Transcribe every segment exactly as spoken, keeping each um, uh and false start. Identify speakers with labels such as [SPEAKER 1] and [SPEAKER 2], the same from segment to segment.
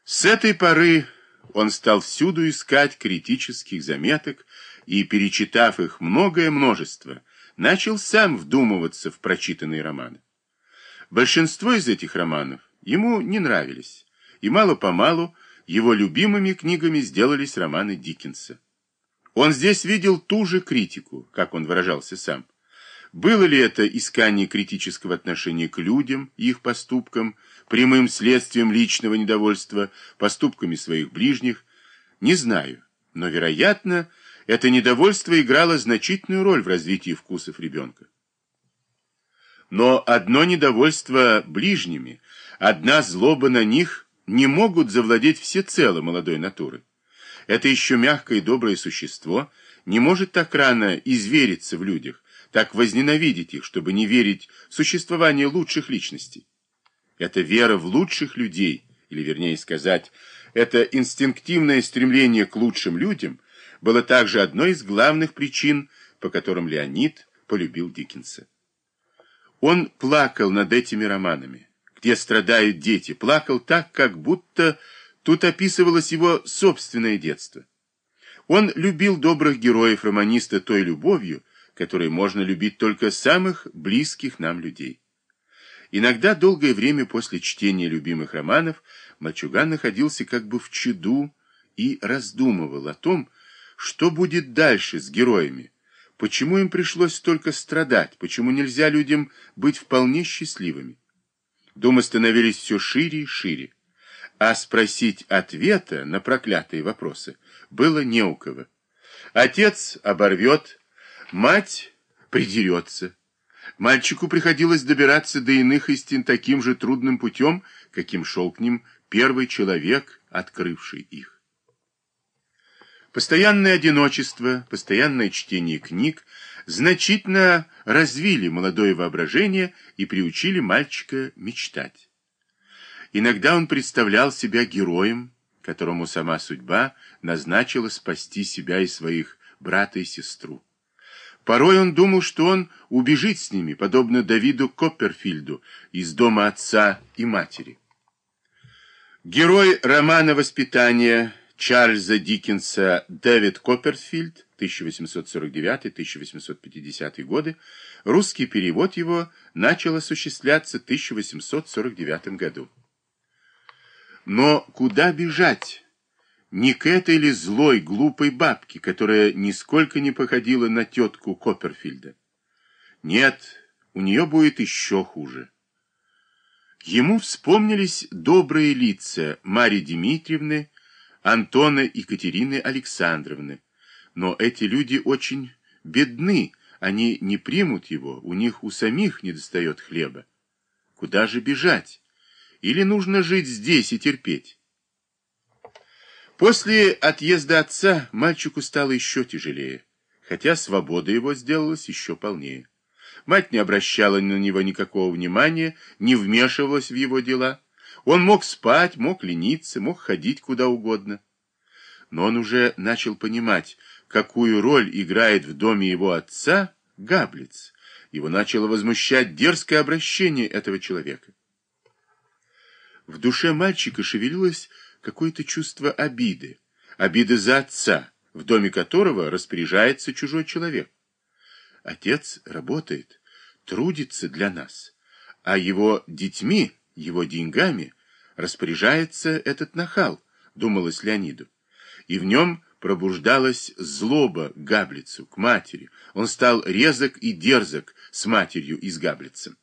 [SPEAKER 1] С этой поры он стал всюду искать критических заметок и, перечитав их многое множество, начал сам вдумываться в прочитанные романы. Большинство из этих романов ему не нравились, и мало-помалу его любимыми книгами сделались романы Диккенса. Он здесь видел ту же критику, как он выражался сам. Было ли это искание критического отношения к людям и их поступкам, прямым следствием личного недовольства поступками своих ближних, не знаю, но, вероятно, это недовольство играло значительную роль в развитии вкусов ребенка. Но одно недовольство ближними, одна злоба на них не могут завладеть всецело молодой натурой. Это еще мягкое и доброе существо не может так рано извериться в людях, так возненавидеть их, чтобы не верить в существование лучших личностей. Эта вера в лучших людей, или вернее сказать, это инстинктивное стремление к лучшим людям было также одной из главных причин, по которым Леонид полюбил Диккенса. Он плакал над этими романами, где страдают дети, плакал так, как будто тут описывалось его собственное детство. Он любил добрых героев романиста той любовью, которой можно любить только самых близких нам людей. Иногда долгое время после чтения любимых романов мальчуган находился как бы в чаду и раздумывал о том, что будет дальше с героями, почему им пришлось столько страдать, почему нельзя людям быть вполне счастливыми. Думы становились все шире и шире, а спросить ответа на проклятые вопросы было не у кого. Отец оборвет, мать придерется. Мальчику приходилось добираться до иных истин таким же трудным путем, каким шел к ним первый человек, открывший их. Постоянное одиночество, постоянное чтение книг значительно развили молодое воображение и приучили мальчика мечтать. Иногда он представлял себя героем, которому сама судьба назначила спасти себя и своих брата и сестру. Порой он думал, что он убежит с ними, подобно Давиду Копперфильду, из дома отца и матери. Герой романа «Воспитание» Чарльза Диккенса Дэвид Копперфильд, тысяча восемьсот сорок девятый — тысяча восемьсот пятидесятый годы, русский перевод его начал осуществляться в тысяча восемьсот сорок девятом году. Но куда бежать? Не к этой ли злой, глупой бабке, которая нисколько не походила на тетку Копперфильда? Нет, у нее будет еще хуже. Ему вспомнились добрые лица Марьи Дмитриевны, Антона и Екатерины Александровны. Но эти люди очень бедны, они не примут его, у них у самих недостает хлеба. Куда же бежать? Или нужно жить здесь и терпеть? После отъезда отца мальчику стало еще тяжелее, хотя свобода его сделалась еще полнее. Мать не обращала на него никакого внимания, не вмешивалась в его дела. Он мог спать, мог лениться, мог ходить куда угодно. Но он уже начал понимать, какую роль играет в доме его отца Габлиц. Его начало возмущать дерзкое обращение этого человека. В душе мальчика шевелилось какое-то чувство обиды, обиды за отца, в доме которого распоряжается чужой человек. Отец работает, трудится для нас, а его детьми, его деньгами распоряжается этот нахал, думалось Леониду. И в нем пробуждалась злоба к Габлицу, к матери. Он стал резок и дерзок с матерью и с Габлицем.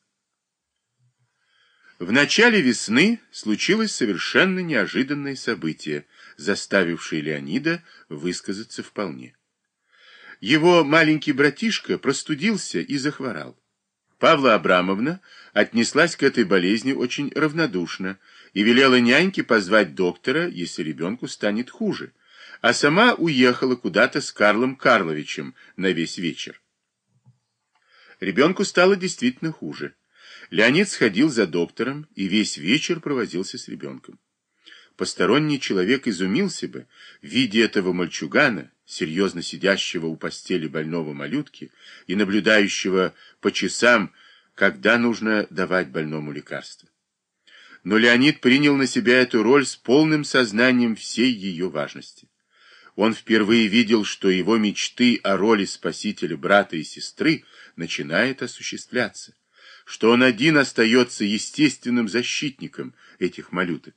[SPEAKER 1] В начале весны случилось совершенно неожиданное событие, заставившее Леонида высказаться вполне. Его маленький братишка простудился и захворал. Павла Абрамовна отнеслась к этой болезни очень равнодушно и велела няньке позвать доктора, если ребенку станет хуже, а сама уехала куда-то с Карлом Карловичем на весь вечер. Ребенку стало действительно хуже. Леонид сходил за доктором и весь вечер провозился с ребенком. Посторонний человек изумился бы, видя этого мальчугана, серьезно сидящего у постели больного малютки и наблюдающего по часам, когда нужно давать больному лекарство. Но Леонид принял на себя эту роль с полным сознанием всей ее важности. Он впервые видел, что его мечты о роли спасителя брата и сестры начинают осуществляться, что он один остается естественным защитником этих малюток.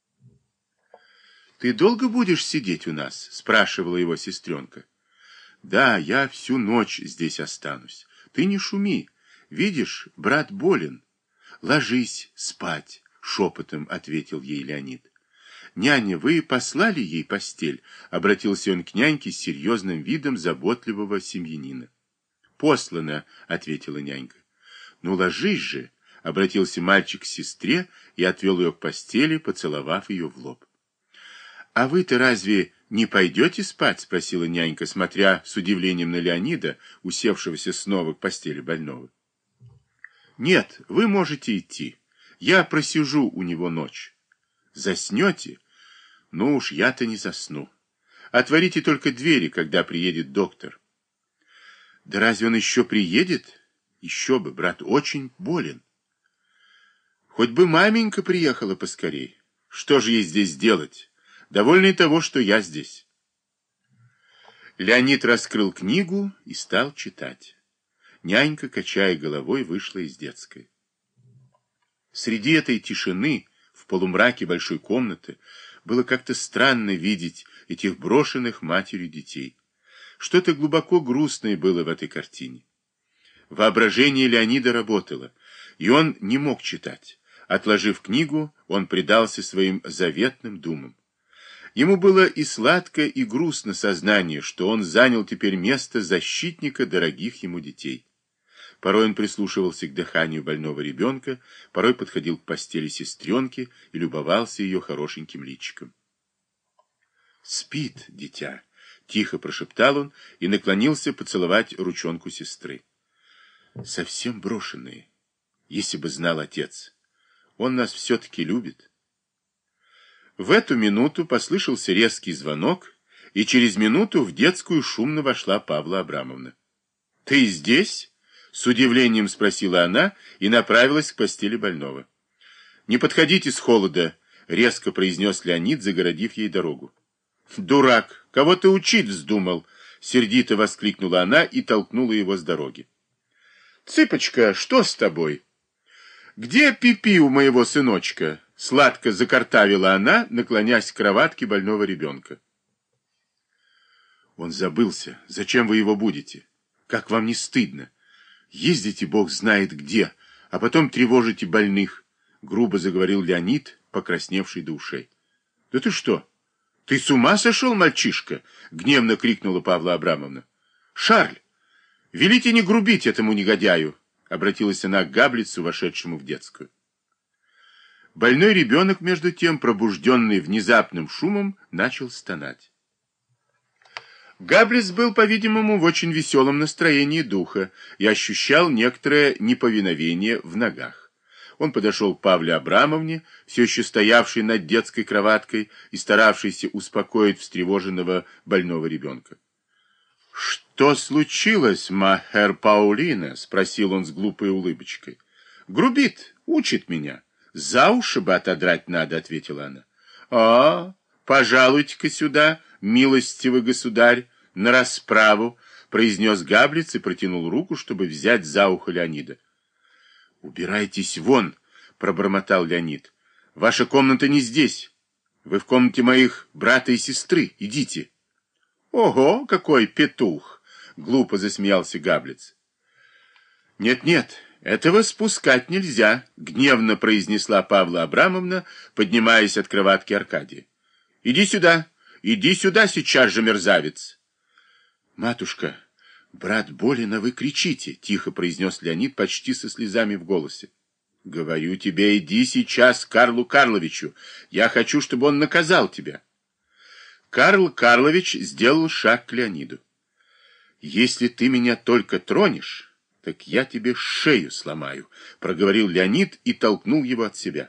[SPEAKER 1] «Ты долго будешь сидеть у нас?» — спрашивала его сестренка. «Да, я всю ночь здесь останусь. Ты не шуми. Видишь, брат болен. Ложись спать», — шепотом ответил ей Леонид. «Няня, вы послали ей постель?» — обратился он к няньке с серьезным видом заботливого семьянина. «Послано», — ответила нянька. «Ну, ложись же», — обратился мальчик к сестре и отвел ее к постели, поцеловав ее в лоб. «А вы-то разве не пойдете спать?» — спросила нянька, смотря с удивлением на Леонида, усевшегося снова к постели больного. «Нет, вы можете идти. Я просижу у него ночь. Заснете? Ну уж я-то не засну. Отворите только двери, когда приедет доктор». «Да разве он еще приедет?» «Еще бы, брат очень болен». «Хоть бы маменька приехала поскорей. Что же ей здесь делать? Довольно и того, что я здесь». Леонид раскрыл книгу и стал читать. Нянька, качая головой, вышла из детской. Среди этой тишины, в полумраке большой комнаты, было как-то странно видеть этих брошенных матерью детей. Что-то глубоко грустное было в этой картине. Воображение Леонида работало, и он не мог читать. Отложив книгу, он предался своим заветным думам. Ему было и сладко, и грустно сознание, что он занял теперь место защитника дорогих ему детей. Порой он прислушивался к дыханию больного ребенка, порой подходил к постели сестренки и любовался ее хорошеньким личиком. «Спит, дитя», — тихо прошептал он и наклонился поцеловать ручонку сестры. «Совсем брошенные, если бы знал отец. Он нас все-таки любит». В эту минуту послышался резкий звонок, и через минуту в детскую шумно вошла Павла Абрамовна. «Ты здесь?» — с удивлением спросила она и направилась к постели больного. «Не подходите с холода», — резко произнес Леонид, загородив ей дорогу. «Дурак! Кого ты учить вздумал?» — сердито воскликнула она и толкнула его с дороги. «Цыпочка, что с тобой? Где пипи у моего сыночка?» — сладко закартавила она, наклонясь к кроватке больного ребенка. «Он забылся. Зачем вы его будете? Как вам не стыдно? Ездите бог знает где, а потом тревожите больных», — грубо заговорил Леонид, покрасневший до ушей. «Да ты что? Ты с ума сошел, мальчишка?» — гневно крикнула Павла Абрамовна. «Шарль, велите не грубить этому негодяю», — обратилась она к Габлицу, вошедшему в детскую. Больной ребенок, между тем, пробужденный внезапным шумом, начал стонать. Габлиц был, по-видимому, в очень веселом настроении духа и ощущал некоторое неповиновение в ногах. Он подошел к Павле Абрамовне, все еще стоявшей над детской кроваткой и старавшейся успокоить встревоженного больного ребенка. «Что случилось, махер Паулина?» — спросил он с глупой улыбочкой. «Грубит, учит меня. За уши бы отодрать надо», — ответила она. «А, пожалуйте-ка сюда, милостивый государь, на расправу», — произнес Габлиц и протянул руку, чтобы взять за ухо Леонида. «Убирайтесь вон», — пробормотал Леонид. «Ваша комната не здесь. Вы в комнате моих брата и сестры. Идите». «Ого, какой петух!» — глупо засмеялся Габлиц. «Нет-нет, этого спускать нельзя», — гневно произнесла Павла Абрамовна, поднимаясь от кроватки Аркадия. «Иди сюда, иди сюда сейчас же, мерзавец!» «Матушка, брат болен, а вы кричите», — тихо произнес Леонид почти со слезами в голосе. «Говорю тебе, иди сейчас к Карлу Карловичу. Я хочу, чтобы он наказал тебя». Карл Карлович сделал шаг к Леониду. «Если ты меня только тронешь, так я тебе шею сломаю», — проговорил Леонид и толкнул его от себя.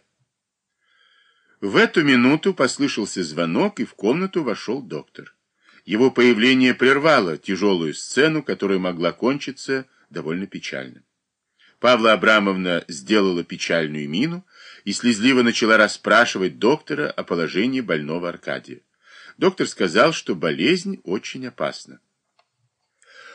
[SPEAKER 1] В эту минуту послышался звонок, и в комнату вошел доктор. Его появление прервало тяжелую сцену, которая могла кончиться довольно печально. Павла Абрамовна сделала печальную мину и слезливо начала расспрашивать доктора о положении больного Аркадия. Доктор сказал, что болезнь очень опасна.